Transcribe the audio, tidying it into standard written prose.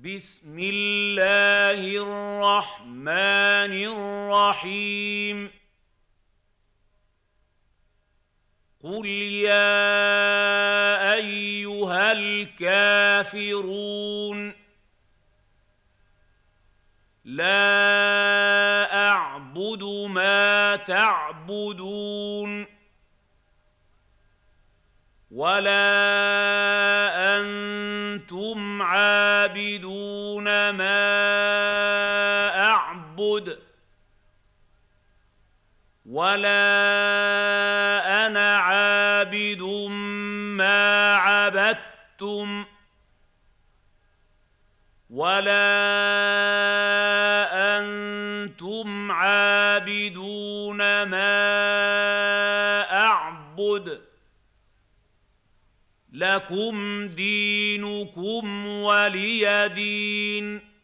بسم الله الرحمن الرحيم قل يا أيها الكافرون لا أعبد ما تعبدون ولا أنتم عابدون ما أعبد ولا أنا عابد ما عبدتم ولا أنتم عابدون ما أعبد لكم دينكم ولي دين